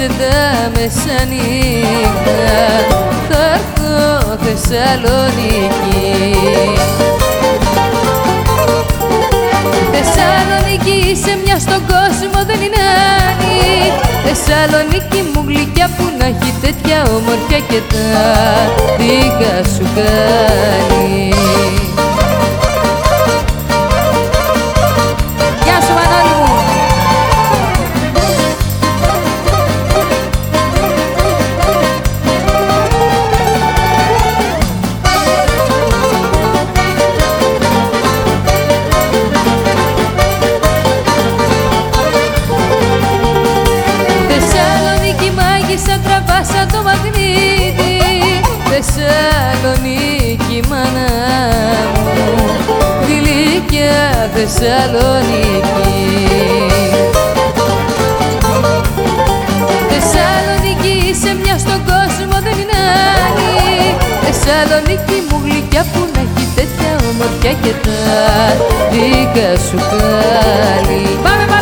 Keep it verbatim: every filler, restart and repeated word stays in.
απόψε τα μεσάνυχτα θα έρθω Θεσσαλονίκη. Θεσσαλονίκη είσαι μια στον κόσμο δεν είναι άλλη. Θεσσαλονίκη μου γλυκιά που να έχει τέτοια ομορφιά και τα δικά σου κάνει. Γεια σου Μανώλη μου! Σαν τραβάσα το μαγνήτη, Θεσσαλονίκη μάνα μου, γλυκιά Θεσσαλονίκη. Θεσσαλονίκη είσαι μια στον κόσμο δεν είναι άλλη. Θεσσαλονίκη μου γλυκιά που να έχει τέτοια ομορφιά και τα δικά σου χάλι. Πάμε!